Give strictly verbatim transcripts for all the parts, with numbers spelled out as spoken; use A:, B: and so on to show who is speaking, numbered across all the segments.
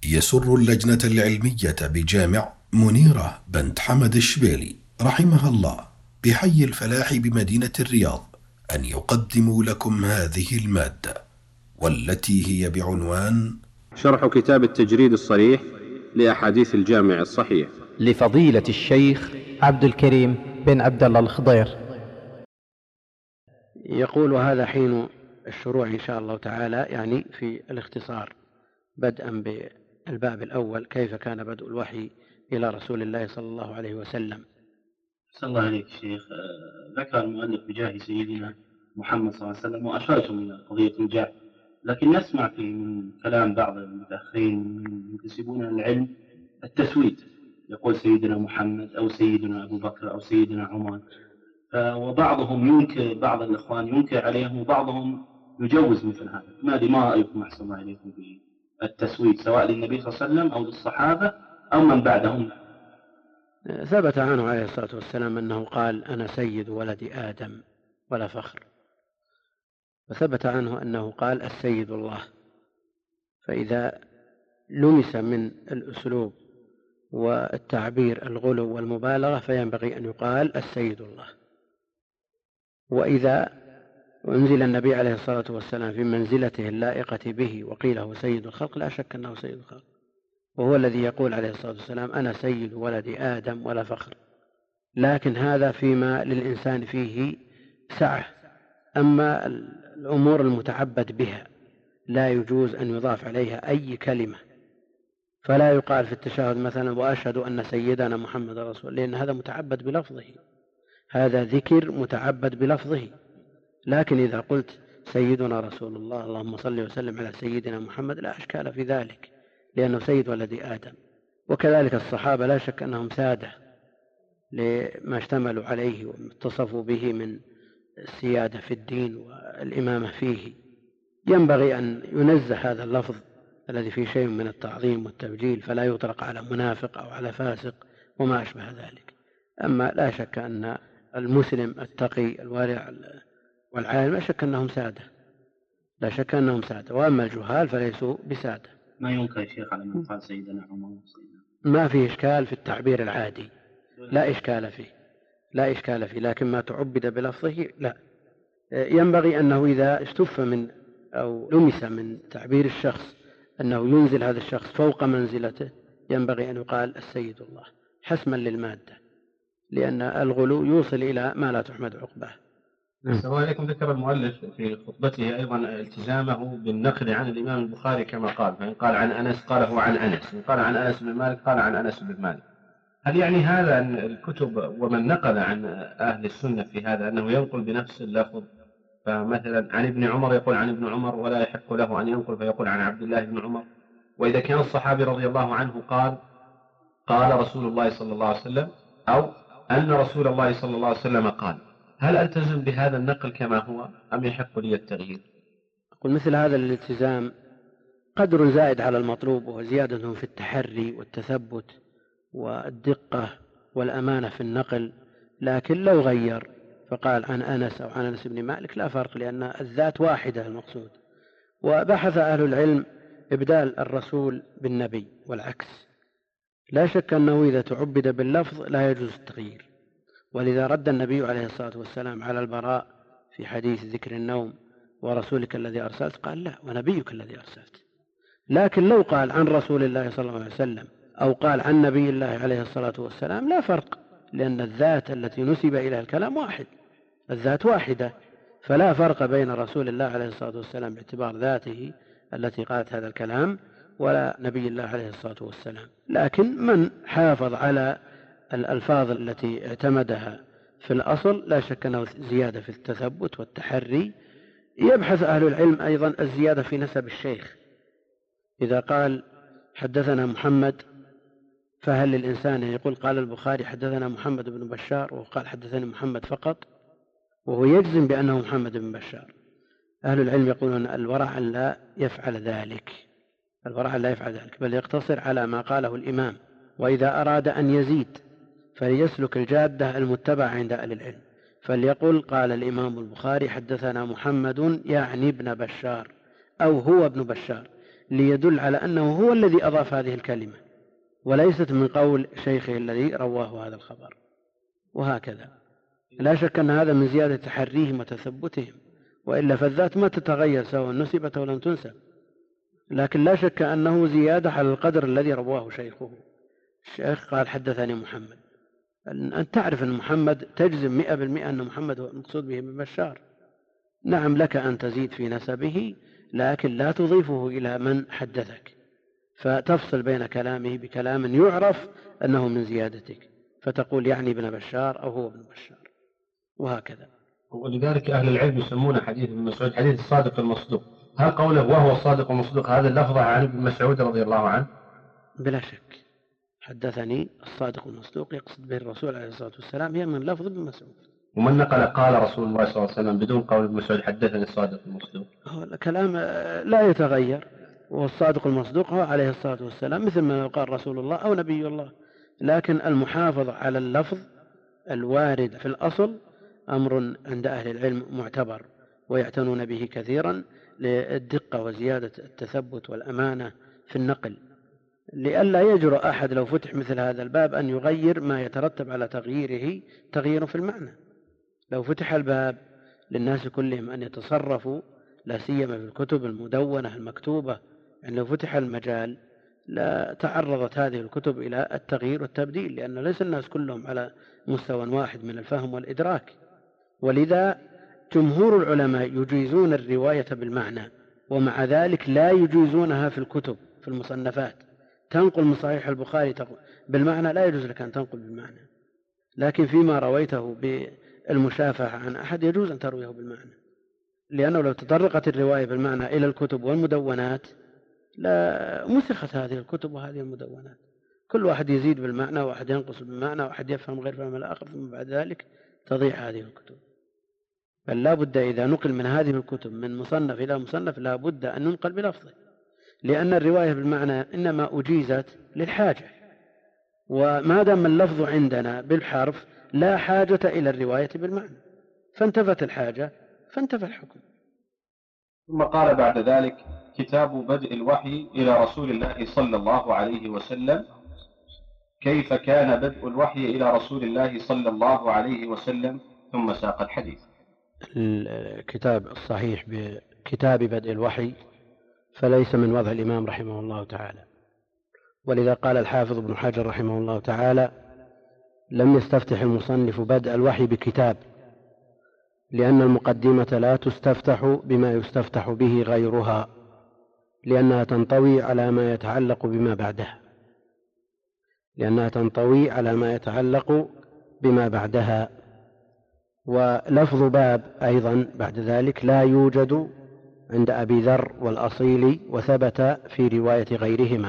A: يسر اللجنة العلمية بجامع منيرة بنت حمد الشبيلي رحمها الله بحي الفلاح بمدينة الرياض أن يقدموا لكم هذه المادة، والتي هي بعنوان
B: شرح كتاب التجريد الصريح لأحاديث الجامع الصحيح
C: لفضيلة الشيخ عبد الكريم بن عبد الله الخضير.
D: يقول: هذا حين الشروع إن شاء الله تعالى، يعني في الاختصار، بدءا بالباب الأول: كيف كان بدء الوحي إلى رسول الله صلى الله عليه وسلم.
E: صلى الله عليك شيخ. ذكر المؤلف بجاه سيدنا محمد صلى الله عليه وسلم وأشرتم إلى قضية الجاه، لكن نسمع في من كلام بعض المتأخرين من ينتسبون العلم التسويد، يقول سيدنا محمد أو سيدنا أبو بكر أو سيدنا عمر، وبعضهم ينكر، بعض الإخوان ينكر عليهم وبعضهم يجوز مثل هذا. ما أدري، ما رأيكم أحسن الله عليكم بالتسويد سواء للنبي صلى الله عليه وسلم أو للصحابة أو من بعدهم؟
D: ثبت عنه عليه الصلاة والسلام أنه قال: أنا سيد ولد آدم ولا فخر. وثبت عنه أنه قال: السيد الله. فإذا لمس من الأسلوب والتعبير الغلو والمبالغة فينبغي أن يقال السيد الله. وإذا أنزل النبي عليه الصلاة والسلام في منزلته اللائقة به وقيل هو سيد الخلق، لا شك أنه سيد الخلق، وهو الذي يقول عليه الصلاة والسلام: أنا سيد ولد آدم ولا فخر. لكن هذا فيما للإنسان فيه سعة. أما الأمور المتعبد بها لا يجوز أن يضاف عليها أي كلمة، فلا يقال في التشهد مثلا: وأشهد أن سيدنا محمد رسول، لأن هذا متعبد بلفظه، هذا ذكر متعبد بلفظه. لكن إذا قلت سيدنا رسول الله اللهم صل وسلم على سيدنا محمد لا أشكال في ذلك، لأنه سيد ولد آدم. وكذلك الصحابة لا شك أنهم سادة لما اشتملوا عليه واتصفوا به من السيادة في الدين والإمامة فيه. ينبغي أن ينزه هذا اللفظ الذي فيه شيء من التعظيم والتبجيل، فلا يطلق على منافق أو على فاسق وما أشبه ذلك. أما لا شك أن المسلم التقي الوارع والعالم لا شك أنهم سادة، لا شك أنهم سادة. وأما الجهال فليسوا بسادة.
E: ما ينكر يا شيخ على من قال سيدنا عمر وسيدنا،
D: ما فيه إشكال في التعبير العادي، لا إشكال فيه، لا إشكال فيه. لكن ما تعبد بلفظه لا. ينبغي أنه إذا استف من أو لمس من تعبير الشخص أنه ينزل هذا الشخص فوق منزلته، ينبغي أن يقال السيد الله حسما للمادة، لأن الغلو يوصل إلى ما لا تحمد عقباه.
F: السلام عليكم. ذكر المؤلف في خطبته أيضا التزامه بالنقل عن الإمام البخاري كما قال، فإن قال عن أنس قال هو عن أنس، إن قال عن أنس بن مالك قال عن أنس بن مالك. هل يعني هذا أن الكتب ومن نقل عن أهل السنة في هذا أنه ينقل بنفس اللفظ؟ فمثلا عن ابن عمر يقول عن ابن عمر ولا يحق له أن ينقل فيقول عن عبد الله بن عمر. وإذا كان الصحابي رضي الله عنه قال قال رسول الله صلى الله عليه وسلم أو أن رسول الله صلى الله عليه وسلم قال، هل ألتزم بهذا النقل كما هو أم يحق لي التغيير؟
D: أقول مثل هذا الالتزام قدر زائد على المطلوب، وهو زيادة في التحري والتثبت والدقة والأمانة في النقل. لكن لو غير فقال عن أنس أو عن أنس بن مالك لا فرق، لأن الذات واحدة المقصود. وبحث أهل العلم إبدال الرسول بالنبي والعكس. لا شك أنه إذا تعبد باللفظ لا يجوز التغيير، ولذا رد النبي عليه الصلاة والسلام على البراء في حديث ذكر النوم: ورسولك الذي أرسلت، قال: لا، ونبيك الذي أرسلت. لكن لو قال عن رسول الله صلى الله عليه وسلم أو قال عن نبي الله عليه الصلاة والسلام لا فرق، لأن الذات التي نسب إليها الكلام واحد، الذات واحدة، فلا فرق بين رسول الله عليه الصلاة والسلام باعتبار ذاته التي قالت هذا الكلام ولا نبي الله عليه الصلاة والسلام. لكن من حافظ على الألفاظ التي اعتمدها في الأصل لا شك أنه زيادة في التثبت والتحري. يبحث أهل العلم أيضا الزيادة في نسب الشيخ. إذا قال حدثنا محمد، فهل للإنسان يقول قال البخاري حدثنا محمد بن بشار وقال حدثني محمد فقط وهو يجزم بأنه محمد بن بشار؟ أهل العلم يقولون الورع أن لا يفعل ذلك، الورع أن لا يفعل ذلك، بل يقتصر على ما قاله الإمام. وإذا أراد أن يزيد فليسلك الجادة المتبعة عند أهل العلم، فليقل قال الإمام البخاري حدثنا محمد يعني ابن بشار أو هو ابن بشار، ليدل على أنه هو الذي أضاف هذه الكلمة وليست من قول شيخه الذي رواه هذا الخبر. وهكذا لا شك أن هذا من زيادة تحريهم وتثبتهم، وإلا فالذات ما تتغير سواء نسبت أو لم تنسب، لكن لا شك أنه زيادة على القدر الذي رواه شيخه. الشيخ قال حدثني محمد، أن تعرف أن محمد تجزم مئة بالمئة أن محمد هو المقصود به ابن بشار. نعم لك أن تزيد في نسبه لكن لا تضيفه إلى من حدثك، فتفصل بين كلامه بكلام يعرف أنه من زيادتك، فتقول يعني ابن بشار أو هو ابن بشار، وهكذا.
F: ولذلك أهل العلم يسمون حديث ابن مسعود حديث الصادق المصدوق. هل قوله وهو الصادق المصدوق هذا اللفظ عن ابن مسعود رضي الله عنه؟
D: بلا شك حدثني الصادق المصدوق يقصد به الرسول عليه الصلاة والسلام، هي من لفظ ابن مسعود.
F: ومن نقل قال رسول الله صلى الله عليه وسلم بدون قول ابن مسعود حدثني الصادق المصدوق؟
D: هو الكلام لا يتغير، والصادق المصدوق هو عليه الصلاة والسلام مثل ما قال رسول الله أو نبي الله، لكن المحافظة على اللفظ الوارد في الأصل أمر عند أهل العلم معتبر ويعتنون به كثيرا للدقة وزيادة التثبت والأمانة في النقل، لئلا يجرؤ أحد لو فتح مثل هذا الباب أن يغير ما يترتب على تغييره تغيير في المعنى. لو فتح الباب للناس كلهم أن يتصرفوا لا سيما في الكتب المدونة المكتوبة، يعني لو فتح المجال لا تعرضت هذه الكتب إلى التغيير والتبديل، لأن ليس الناس كلهم على مستوى واحد من الفهم والإدراك. ولذا جمهور العلماء يجيزون الرواية بالمعنى، ومع ذلك لا يجيزونها في الكتب في المصنفات. تنقل من صحيح البخاري بالمعنى لا يجوز لك أن تنقل بالمعنى، لكن فيما رويته بالمشافهة عن أحد يجوز أن ترويه بالمعنى، لأنه لو تطرقت الرواية بالمعنى إلى الكتب والمدونات لا مسخت هذه الكتب وهذه المدونات، كل واحد يزيد بالمعنى وواحد ينقص بالمعنى وواحد يفهم غير فهم الآخر، ثم بعد ذلك تضيع هذه الكتب. بل لا بد إذا نقل من هذه الكتب من مصنف إلى مصنف لا بد أن ننقل بلفظه، لأن الرواية بالمعنى إنما أجيزت للحاجة، وما دام اللفظ عندنا بالحرف لا حاجة إلى الرواية بالمعنى، فانتفت الحاجة فانتفى الحكم.
F: ثم قال بعد ذلك كتاب بدء الوحي إلى رسول الله صلى الله عليه وسلم. كيف كان بدء الوحي إلى رسول الله صلى الله عليه وسلم؟ ثم ساق الحديث.
D: الكتاب الصحيح بكتاب بدء الوحي فليس من وضع الإمام رحمه الله تعالى، ولذا قال الحافظ ابن حجر رحمه الله تعالى لم يستفتح المصنف بدء الوحي بكتاب، لأن المقدمة لا تستفتح بما يستفتح به غيرها، لأنها تنطوي على ما يتعلق بما بعدها لأنها تنطوي على ما يتعلق بما بعدها ولفظ باب أيضا بعد ذلك لا يوجد عند أبي ذر والأصيلي، وثبت في رواية غيرهما.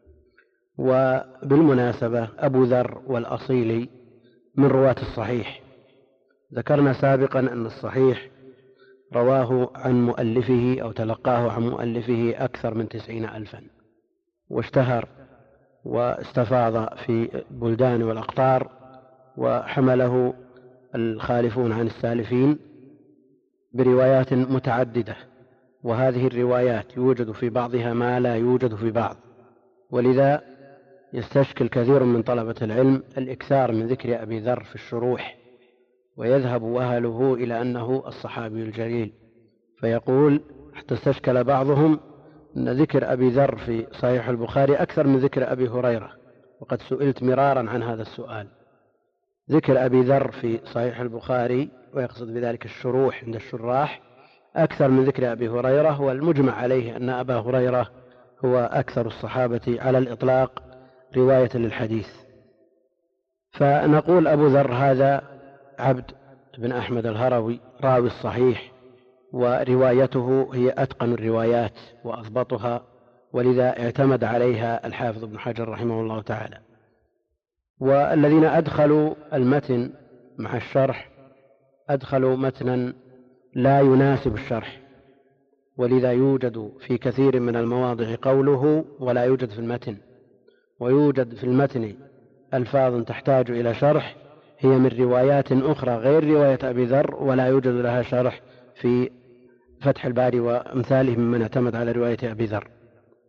D: وبالمناسبة أبو ذر والأصيلي من رواة الصحيح، ذكرنا سابقا أن الصحيح رواه عن مؤلفه أو تلقاه عن مؤلفه أكثر من تسعين ألفا، واشتهر واستفاض في البلدان والأقطار، وحمله الخالفون عن السالفين بروايات متعددة، وهذه الروايات يوجد في بعضها ما لا يوجد في بعض، ولذا يستشكل كثير من طلبة العلم الإكثار من ذكر أبي ذر في الشروح، ويذهب أهله إلى أنه الصحابي الجليل، فيقول حتى استشكل بعضهم أن ذكر أبي ذر في صحيح البخاري أكثر من ذكر أبي هريرة، وقد سئلت مرارا عن هذا السؤال. ذكر أبي ذر في صحيح البخاري ويقصد بذلك الشروح عند الشراح أكثر من ذكر أبي هريرة، والمجمع عليه أن أبا هريرة هو أكثر الصحابة على الإطلاق رواية للحديث. فنقول أبو ذر هذا عبد بن أحمد الهروي راوي الصحيح، وروايته هي أتقن الروايات وأضبطها، ولذا اعتمد عليها الحافظ ابن حجر رحمه الله تعالى. والذين أدخلوا المتن مع الشرح أدخلوا متنا لا يناسب الشرح، ولذا يوجد في كثير من المواضع قوله ولا يوجد في المتن، ويوجد في المتن ألفاظ تحتاج إلى شرح هي من روايات أخرى غير رواية أبي ذر ولا يوجد لها شرح في فتح الباري وأمثاله ممن اعتمد على رواية أبي ذر.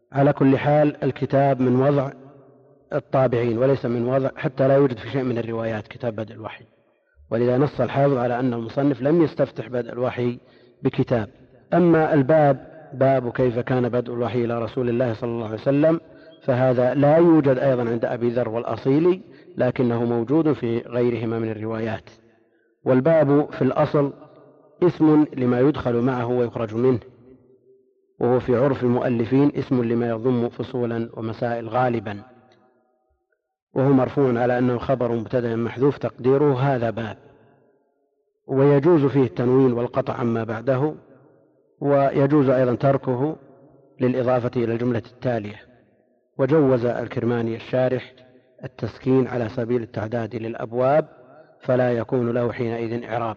D: على كل حال الكتاب من وضع الطابعين وليس من وضع، حتى لا يوجد في شيء من الروايات كتاب بدء الوحي، ولذا نص الحافظ على أن المصنف لم يستفتح بدء الوحي بكتاب. أما الباب باب كيف كان بدء الوحي إلى رسول الله صلى الله عليه وسلم فهذا لا يوجد أيضا عند أبي ذر والأصيلي، لكنه موجود في غيرهما من الروايات. والباب في الأصل اسم لما يدخل معه ويخرج منه، وهو في عرف المؤلفين اسم لما يضم فصولا ومسائل غالبا، وهو مرفوع على أنه خبر مبتدأ محذوف تقديره هذا باب، ويجوز فيه التنوين والقطع عما بعده، ويجوز أيضا تركه للإضافة إلى الجملة التالية. وجوز الكرماني الشارح التسكين على سبيل التعداد للأبواب فلا يكون له حينئذ إعراب.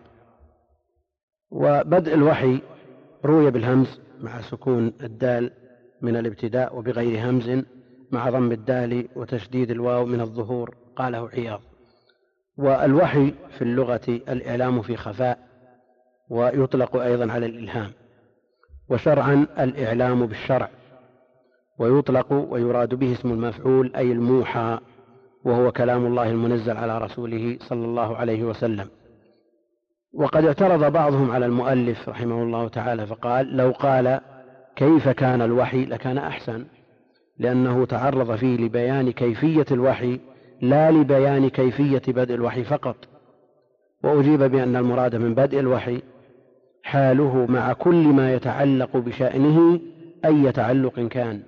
D: وبدء الوحي روي بالهمز مع سكون الدال من الابتداء، وبغير همز مع ضم الدال وتشديد الواو من الظهور، قاله عياض. والوحي في اللغة الإعلام في خفاء، ويطلق أيضا على الإلهام، وشرعا الإعلام بالشرع، ويطلق ويراد به اسم المفعول أي الموحى، وهو كلام الله المنزل على رسوله صلى الله عليه وسلم. وقد اعترض بعضهم على المؤلف رحمه الله تعالى فقال لو قال كيف كان الوحي لكان أحسن، لأنه تعرض فيه لبيان كيفية الوحي لا لبيان كيفية بدء الوحي فقط. وأجيب بأن المراد من بدء الوحي حاله مع كل ما يتعلق بشأنه أي تعلق كان.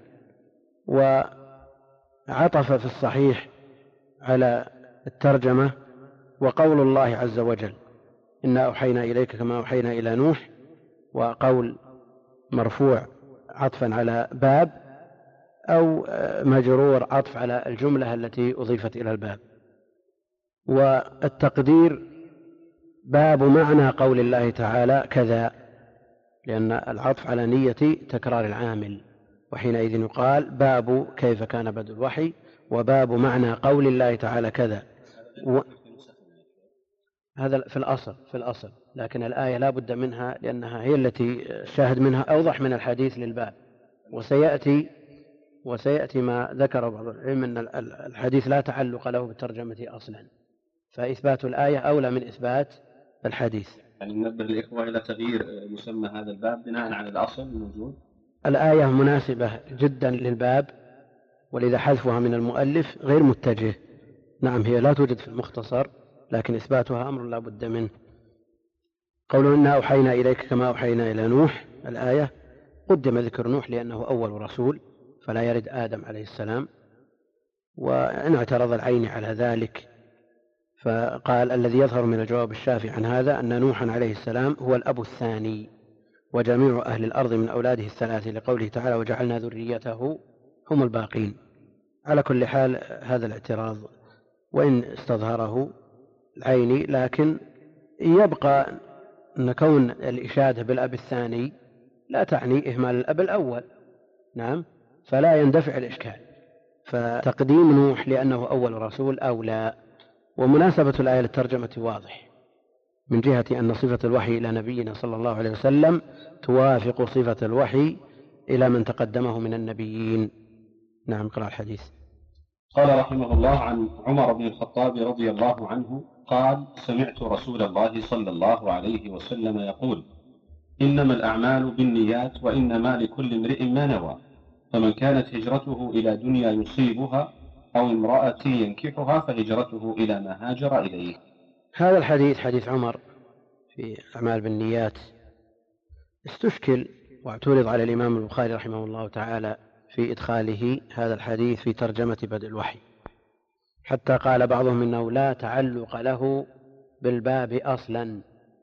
D: وعطف في الصحيح على الترجمة وقول الله عز وجل إنا أوحينا إليك كما أوحينا إلى نوح، وقول مرفوع عطفا على باب، أو مجرور عطف على الجملة التي أضيفت إلى الباب. والتقدير باب معنى قول الله تعالى كذا، لأن العطف على نية تكرار العامل، وحينئذ يقال باب كيف كان بدء الوحي وباب معنى قول الله تعالى كذا. و... هذا في الأصل في الأصل لكن الآية لا بد منها لأنها هي التي شاهد منها أوضح من الحديث للباب. وسيأتي وسيأتي ما ذكر بعض العلم أن الحديث لا تعلق له بالترجمة أصلا، فإثبات الآية أولى من إثبات الحديث.
F: يعني ننبه الإخوة إلى تغيير مسمى هذا الباب بناء على الأصل الموجود.
D: الآية مناسبة جدا للباب، ولذا حذفها من المؤلف غير متجه. نعم هي لا توجد في المختصر، لكن إثباتها أمر لا بد منه. قولوا إنا أوحينا إليك كما أوحينا إلى نوح، الآية قدم ذكر نوح لأنه أول رسول فلا يرد آدم عليه السلام، وإن اعترض العين على ذلك فقال الذي يظهر من الجواب الشافي عن هذا أن نوحا عليه السلام هو الأب الثاني، وجميع أهل الأرض من أولاده الثلاثة، لقوله تعالى وجعلنا ذريته هم الباقين. على كل حال هذا الاعتراض وإن استظهره العيني، لكن يبقى أن كون الإشادة بالأب الثاني لا تعني إهمال الأب الأول. نعم، فلا يندفع الإشكال، فتقديم نوح لأنه أول رسول أولى. ومناسبة الآية للترجمة واضح من جهة أن صفة الوحي إلى نبينا صلى الله عليه وسلم توافق صفة الوحي إلى من تقدمه من النبيين. نعم، قرأ الحديث.
E: قال رحمه الله عن عمر بن الخطاب رضي الله عنه قال سمعت رسول الله صلى الله عليه وسلم يقول إنما الأعمال بالنيات وإنما لكل امرئ ما نوى، فمن كانت هجرته إلى دنيا يصيبها أو امرأة ينكحها فهجرته إلى ما هاجر إليه.
D: هذا الحديث حديث عمر في أعمال بالنيات استشكل واعترض على الإمام البخاري رحمه الله تعالى في إدخاله هذا الحديث في ترجمة بدء الوحي، حتى قال بعضهم إنه لا تعلق له بالباب أصلا.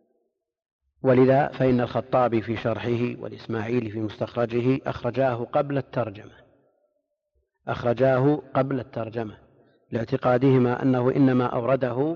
D: ولذا فإن الخطابي في شرحه والإسماعيلي في مستخرجه أخرجاه قبل الترجمة أخرجاه قبل الترجمة لاعتقادهما أنه إنما أورده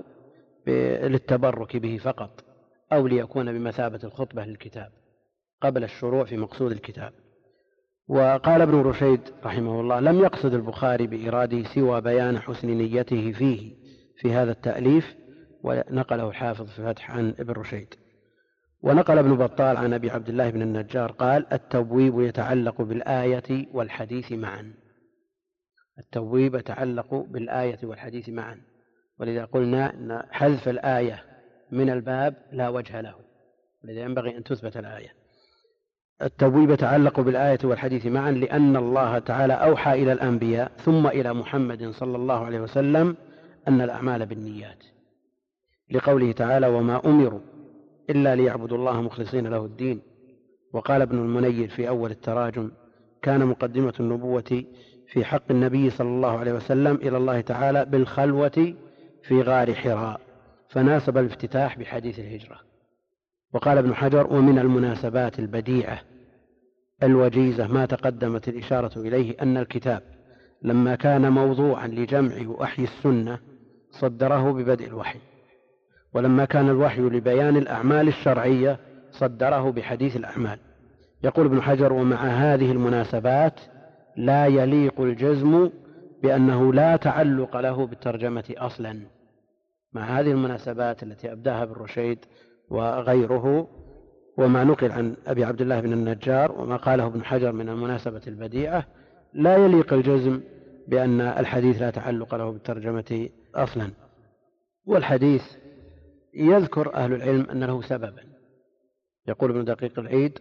D: للتبرك به فقط، أو ليكون بمثابة الخطبة للكتاب قبل الشروع في مقصود الكتاب. وقال ابن رشيد رحمه الله لم يقصد البخاري بإراده سوى بيان حسن نيته فيه في هذا التأليف، ونقله الحافظ في فتح عن ابن رشيد. ونقل ابن بطال عن أبي عبد الله بن النجار قال: التبويب يتعلق بالآية والحديث معا. التبويب يتعلق بالآية والحديث معا، ولذا قلنا أن حذف الآية من الباب لا وجه له، ولذا ينبغي أن تثبت الآية. التبويب يتعلق بالآية والحديث معا لأن الله تعالى أوحى إلى الأنبياء ثم إلى محمد صلى الله عليه وسلم أن الأعمال بالنيات، لقوله تعالى: وما أمروا إلا ليعبدوا الله مخلصين له الدين. وقال ابن المنير في أول التراجم: كان مقدمة النبوة في حق النبي صلى الله عليه وسلم إلى الله تعالى بالخلوة في غار حراء، فناسب الافتتاح بحديث الهجرة. وقال ابن حجر: ومن المناسبات البديعة الوجيزة ما تقدمت الإشارة إليه أن الكتاب لما كان موضوعا لجمع وأحيي السنة صدره ببدء الوحي، ولما كان الوحي لبيان الأعمال الشرعية صدره بحديث الأعمال. يقول ابن حجر: ومع هذه المناسبات لا يليق الجزم بأنه لا تعلق له بالترجمة أصلا. مع هذه المناسبات التي أبداها ابن رشيد وغيره، وما نقل عن أبي عبد الله بن النجار، وما قاله ابن حجر من المناسبة البديعة، لا يليق الجزم بأن الحديث لا تعلق له بالترجمة أصلا. والحديث يذكر أهل العلم أن له سببا. يقول ابن دقيق العيد: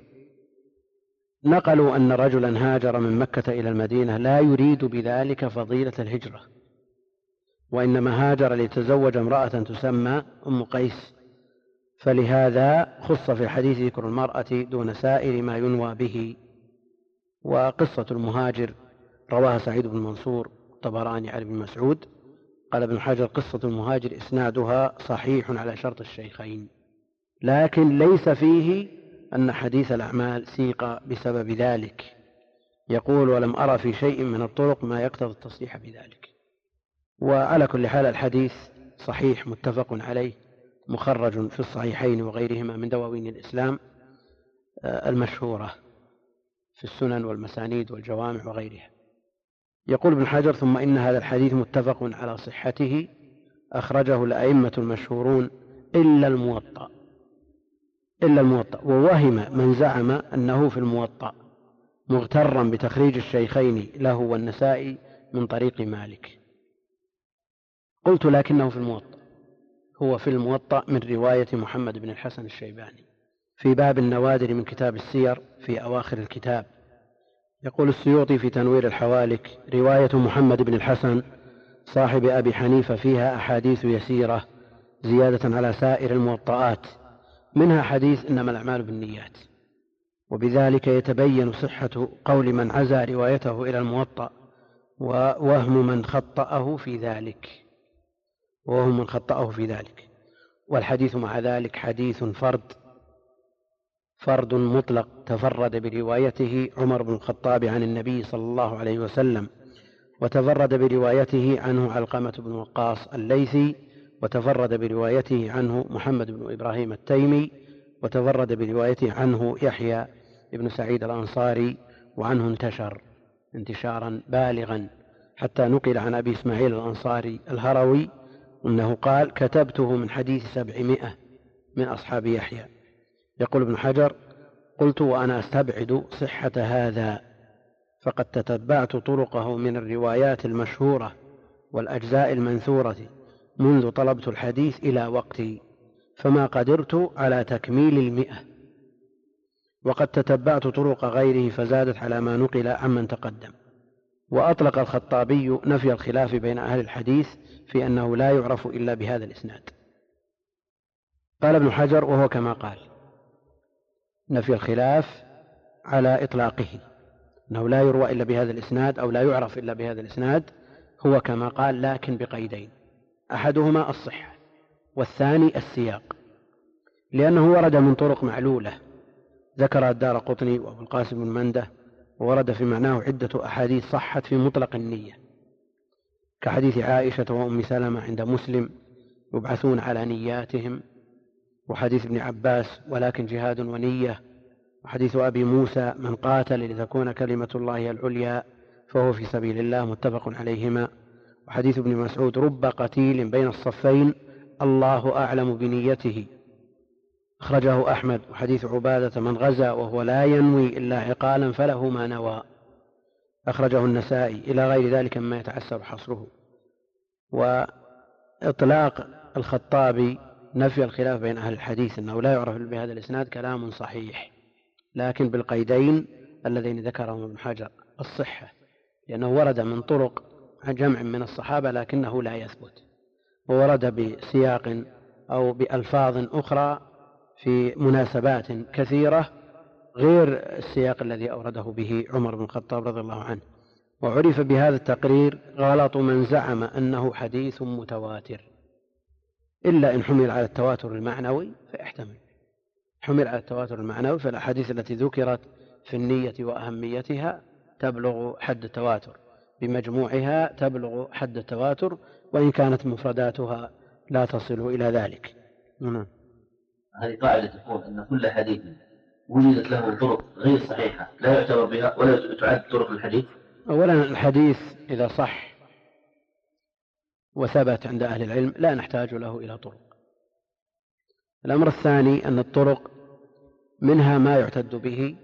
D: نقلوا أن رجلا هاجر من مكة إلى المدينة لا يريد بذلك فضيلة الهجرة، وإنما هاجر ليتزوج امرأة تسمى أم قيس، فلهذا خص في الحديث ذكر المرأة دون سائر ما ينوى به. وقصة المهاجر رواها سعيد بن منصور الطبراني عن ابن مسعود. قال ابن حجر: قصة المهاجر إسنادها صحيح على شرط الشيخين، لكن ليس فيه أن حديث الأعمال سيق بسبب ذلك. يقول: ولم أرى في شيء من الطرق ما يقتضي التصريح بذلك. وعلى كل حال الحديث صحيح متفق عليه، مخرج في الصحيحين وغيرهما من دواوين الإسلام المشهورة في السنن والمسانيد والجوامع وغيرها. يقول ابن حجر: ثم إن هذا الحديث متفق على صحته، أخرجه الأئمة المشهورون إلا الموطأ إلا الموطأ ووهم من زعم أنه في الموطأ، مغترا بتخريج الشيخين له والنسائي من طريق مالك. قلت: لكنه في الموطأ، هو في الموطأ من رواية محمد بن الحسن الشيباني في باب النوادر من كتاب السير في أواخر الكتاب. يقول السيوطي في تنوير الحوالك: رواية محمد بن الحسن صاحب أبي حنيفة فيها أحاديث يسيرة زيادة على سائر الموطئات، منها حديث إنما الأعمال بالنيات، وبذلك يتبين صحة قول من عزى روايته إلى الموطأ ووهم من خطأه في ذلك وهم من خطأه في ذلك والحديث مع ذلك حديث فرد فرد مطلق تفرد بروايته عمر بن الخطاب عن النبي صلى الله عليه وسلم، وتفرد بروايته عنه علقمة بن وقاص الليثي، وتفرد بروايته عنه محمد بن إبراهيم التيمي، وتفرد بروايته عنه يحيى بن سعيد الأنصاري، وعنه انتشر انتشارا بالغا حتى نقل عن أبي إسماعيل الأنصاري الهروي أنه قال: كتبته من حديث سبعمائة من أصحاب يحيى. يقول ابن حجر: قلت وأنا أستبعد صحة هذا، فقد تتبعت طرقه من الروايات المشهورة والأجزاء المنثورة منذ طلبت الحديث إلى وقتي، فما قدرت على تكميل المئة، وقد تتبعت طرق غيره فزادت على ما نقل عمن تقدم. وأطلق الخطابي نفي الخلاف بين أهل الحديث في أنه لا يعرف إلا بهذا الإسناد. قال ابن حجر: وهو كما قال، نفي الخلاف على إطلاقه، أنه لا يروى إلا بهذا الإسناد أو لا يعرف إلا بهذا الإسناد، هو كما قال، لكن بقيدين: أحدهما الصحة، والثاني السياق، لأنه ورد من طرق معلولة ذكر الدارقطني وأبو القاسم بن منده، وورد في معناه عدة أحاديث صحت في مطلق النية، كحديث عائشة وأم سلمة عند مسلم يبعثون على نياتهم، وحديث ابن عباس ولكن جهاد ونية، وحديث أبي موسى من قاتل لتكون كلمة الله العليا فهو في سبيل الله، متفق عليهما، وحديث ابن مسعود رب قتيل بين الصفين الله أعلم بنيته، أخرجه أحمد. وحديث عبادة من غزا وهو لا ينوي إلا عقالا فله ما نوى، أخرجه النسائي، إلى غير ذلك مما يتعسر حصره. وإطلاق الخطابي نفي الخلاف بين أهل الحديث أنه لا يعرف بهذا الإسناد كلام صحيح، لكن بالقيدين اللذين ذكرهم ابن حجر: الصحة، لأنه ورد من طرق عن جمع من الصحابة لكنه لا يثبت، وورد بسياق أو بألفاظ أخرى في مناسبات كثيرة غير السياق الذي أورده به عمر بن الخطاب رضي الله عنه. وعرف بهذا التقرير غلط من زعم أنه حديث متواتر، إلا إن حمل على التواتر المعنوي فيحتمل. حمل على التواتر المعنوي فالأحاديث التي ذكرت في النية وأهميتها تبلغ حد التواتر، بمجموعها تبلغ حد التواتر، وإن كانت مفرداتها لا تصل إلى ذلك. نعم.
G: هذه قاعدة تقول أن كل حديث وجدت له طرق غير صحيحة لا يعتبر بها ولا تعد طرق الحديث.
D: أولا الحديث إذا صح وثبت عند أهل العلم لا نحتاج له إلى طرق. الأمر الثاني أن الطرق منها ما يعتد به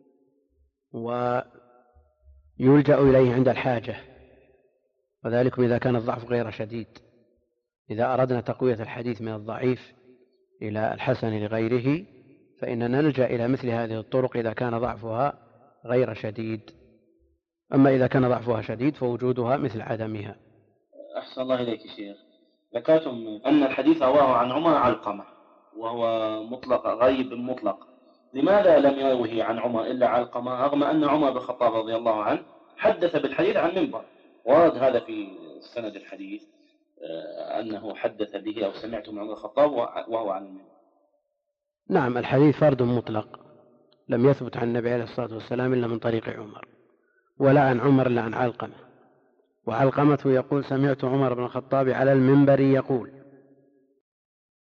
D: ويلجأ إليه عند الحاجة، وذلك إذا كان الضعف غير شديد. إذا أردنا تقوية الحديث من الضعيف إلى الحسن لغيره فإننا نلجأ إلى مثل هذه الطرق إذا كان ضعفها غير شديد. أما إذا كان ضعفها شديد فوجودها مثل عدمها.
E: أحسن الله إليك شيخ، ذكرتم أن الحديث رواه عن عمر علقمة وهو مطلق غيب مطلق، لماذا لم يروه عن عمر إلا علقمة رغم أن عمر بن الخطاب رضي الله عنه حدث بالحديث عن منبر؟ ورد هذا في سند الحديث أنه حدث به أو سمعت من عمر الخطاب وهو عن المنبر.
D: نعم، الحديث فرد مطلق لم يثبت عن النبي عليه الصلاة والسلام إلا من طريق عمر، ولا عن عمر إلا عن علقمة. وعلقمة يقول: سمعت عمر بن الخطاب على المنبر يقول.